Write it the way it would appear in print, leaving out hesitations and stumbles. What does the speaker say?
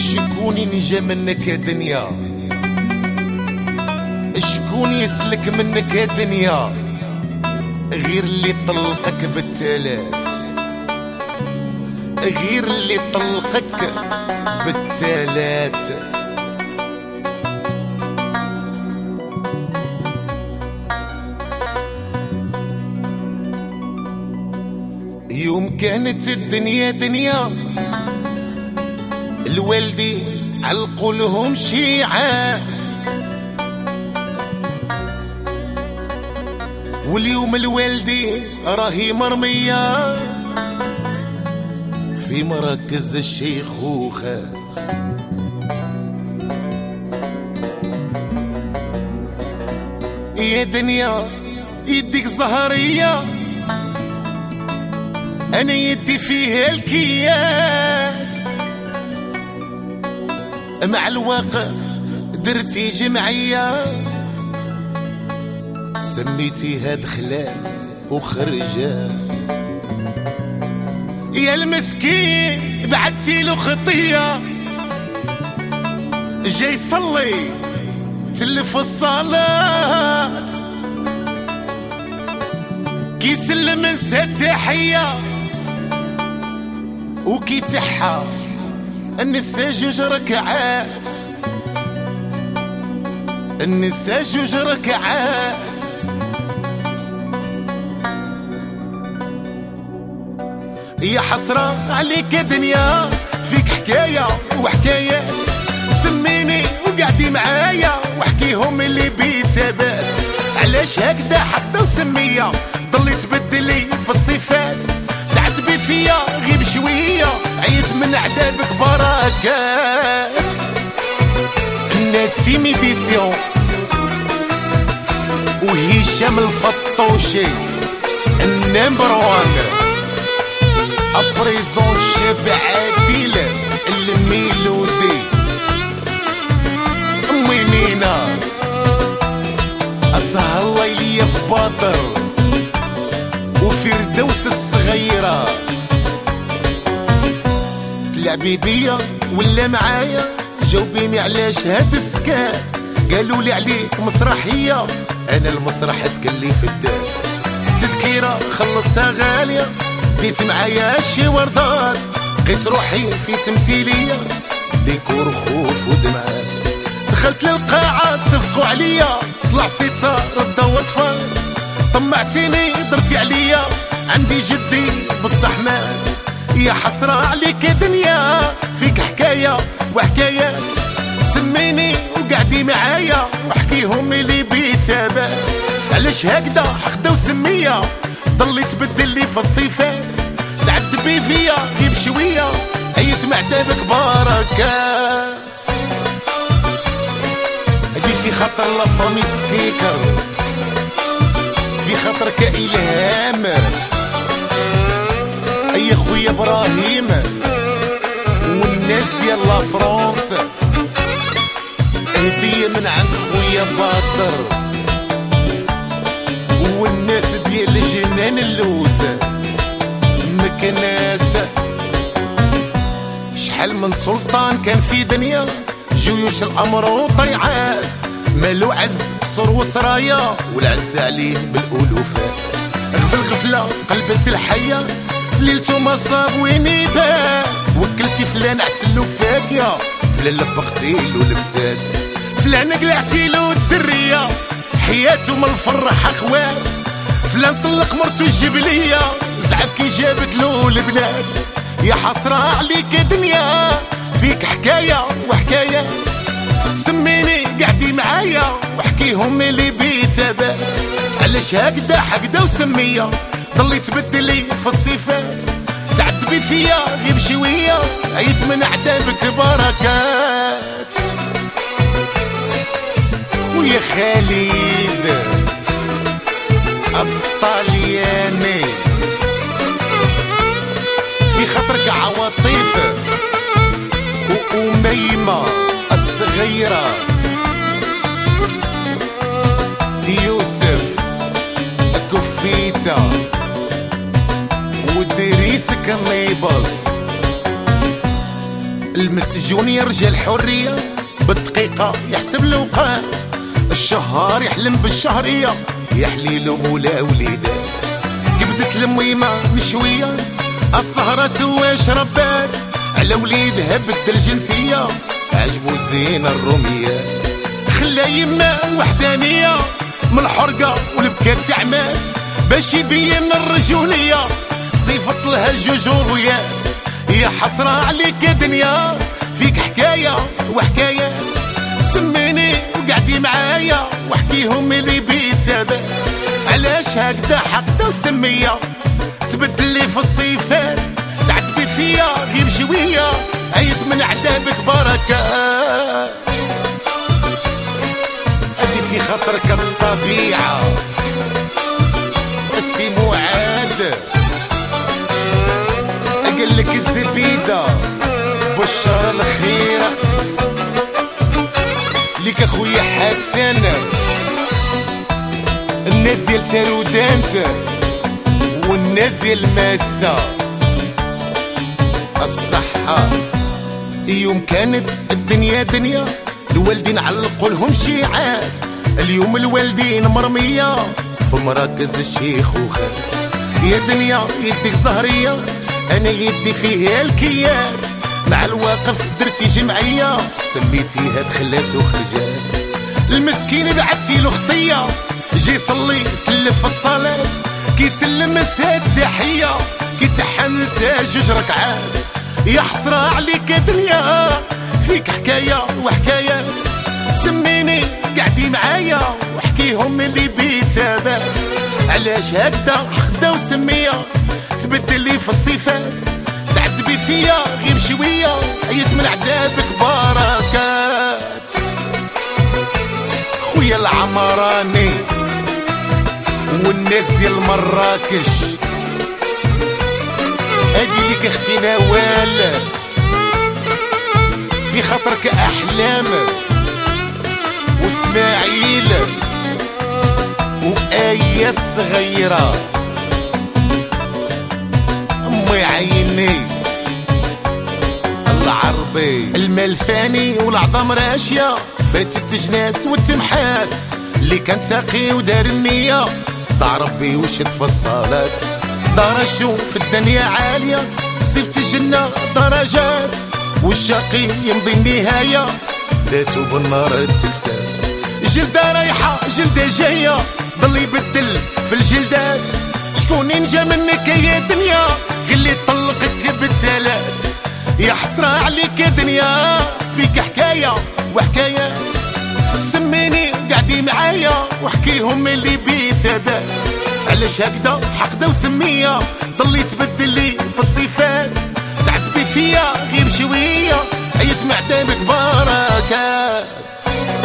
شكون نجا منك يا دنيا، شكون يسلك منك يا دنيا، غير اللي طلقك بالتالات، غير اللي طلقك بالتالات. يوم كانت الدنيا دنيا الوالدي علقوا لهم شيعات، واليوم الوالدي راهي مرمية في مراكز الشيخوخات. يا دنيا يديك زهرية، أنا يدي فيها الكيات، مع الوقف درتي جمعية سميتيها دخلات وخرجات. يا المسكين بعتي له خطية، جاي يصلي تلف الصلاة، كي سلم نسى تحية وكي تحى النساء جوج ركعات، النساء جوج ركعات. يا حسرة عليك يا دنيا، فيك حكاية وحكايات، سميني وقعدي معايا واحكيهم اللي بيتابات. علاش هكذا حقدا وسمية ضلي تبدلي في الصفات، تعذبي فيا غير بشوية، عيت من عذابك بركات. ناسي ميديسيون وهشام الفطوشي النمبر وان، ابريزون شاب عادل الميلودي، امي مينا اتهلاي ليا في باطر وفردوس الصغيرة. تلعبي بيا ولا معايا؟ جاوبيني علاش هاد السكات؟ قالوا لي عليك مسرحية، انا المسرح اسكن لي في الدات. تذكيرة خلصها غالية، ديت معايا شي وردات، لقيت روحي في تمثيلية ديكور خوف ودمعات. دخلت للقاعة صفقوا عليا، طلع ستار ردوا اطفال، طمعتيني درتي عليا عندي جدي بصح مات. يا حسرة عليك يا دنيا، فيك حكاية وحكايات، سميني وقعدي معايا واحكيهم اللي بيتابات. علاش هكذا حقدا وسمية ضلي تبدلي في الصفات، تعذبي فيا غير بشوية، عيت مع عذابك بركات. هدي في خاطر لا فامي سكيكر، في خاطرك إلهام، أي خويا إبراهيم والناس ديال لا فرانس، هدية من عند خويا باطر والناس ديال جنان اللوز مكناس. شحال من سلطان كان في دنيا، جيوش الأمر وطيعات، مالو عز قصر وسرايا والعز عليه بالألوفات. غفل غفلة تقلبت الحية، في ليلتو ما صاب وين يبان، وكلتي فلان عسل وفاكية، فلان لبقتي له الفتات، فلان قلعتي له الدرية، حياته من الفرح اخوات، فلان طلق مرتو الجبلية، زعف كي جابت له البنات. يا حسرة عليك يا دنيا، فيك حكاية وحكايات، سميني قعدي معايا واحكيهم اللي بيتابات. علاش هكذا حقدا وسمية ضلي تبدلي في الصفات، تعذبي فيا غير بشوية، عيت من عذابك بركات. خويا خالد الطلياني، في خاطرك عواطيف وأميمة الصغيرة، يوسف كفيتا ودريس كنيبس، المسجون يرجى الحرية بالدقيقة يحسب الأوقات، الشهر يحلم بالشهرية يحليلو مولا وليدات. قبدت الميمة مشوية السهرة واش ربات، على وليدها بدل جنسية عجبو الزينة الروميات. خلا يما وحدانية من الحرقة والبكات تعمات، باش يبين الرجولية صيفط لها جوج رويات. يا حسرة عليك دنيا فيك حكاية وحكايات، سميني وقعدي معايا واحكيهم اللي بيتابات. علاش هكذا حقدا وسمية تبدل لي في الصيفات، تعذبي فيا غير شوية عيت من عذابك بركات. ادي في خاطرك الطبيعة السي معاد قال لك الزبيدة بشرى الخيرة ليك اخويا حسن. الناس ديال تارودانت والناس ديال ماسة الصحة. يوم كانت الدنيا دنيا الوالدين علقوا لهم شيعات، اليوم الوالدين مرمية في مراكز الشيخ وخات. يا دنيا يديك زهرية انا يدي فيها الكيات، مع الواقف درتي جمعية سميتيها دخلات وخرجات. المسكين بعتي له خطية جي يصلي تلف الصلاة، كيسلم نسى تحية كيتحن نسى جوج ركعات. يا حسرة عليك دنيا فيك حكاية وحكايات، سميني قعدي معايا واحكيهم اللي بيتابات. علاش هكذا حقدا وسمية تبدل لي في الصفات، تعذبي فيا غير شوية عيت من عذابك بركات. خويا العمراني والناس ديال مراكش هادي ليك اختي نوال، في خاطرك احلام واسماعيل وآية الصغيرة امي عيني العربي. المال فاني والعظام راشية باتت جناس والتمحات، اللي كان ساقي ودار النية دار ربي وشد في الصلاة. درجته في الدنيا عالية صيفت الجنة درجات، والشقي يمضي النهاية ذاتو بالنار تكسات. جلدة رايحة جلدة جاية ضل يبدل في الجلدات، شكون نجا منك يا دنيا قلي طلقك بالتالات. يا حسرة عليك يا دنيا فيك حكاية وحكايات، سميني قعدي معايا واحكيهم اللي بيتابات. علاش هكذا حقدا وسمية ضل يتبدل لي في الصفات، تعذبي فيا غير شوية عيت مع عذابك بركات.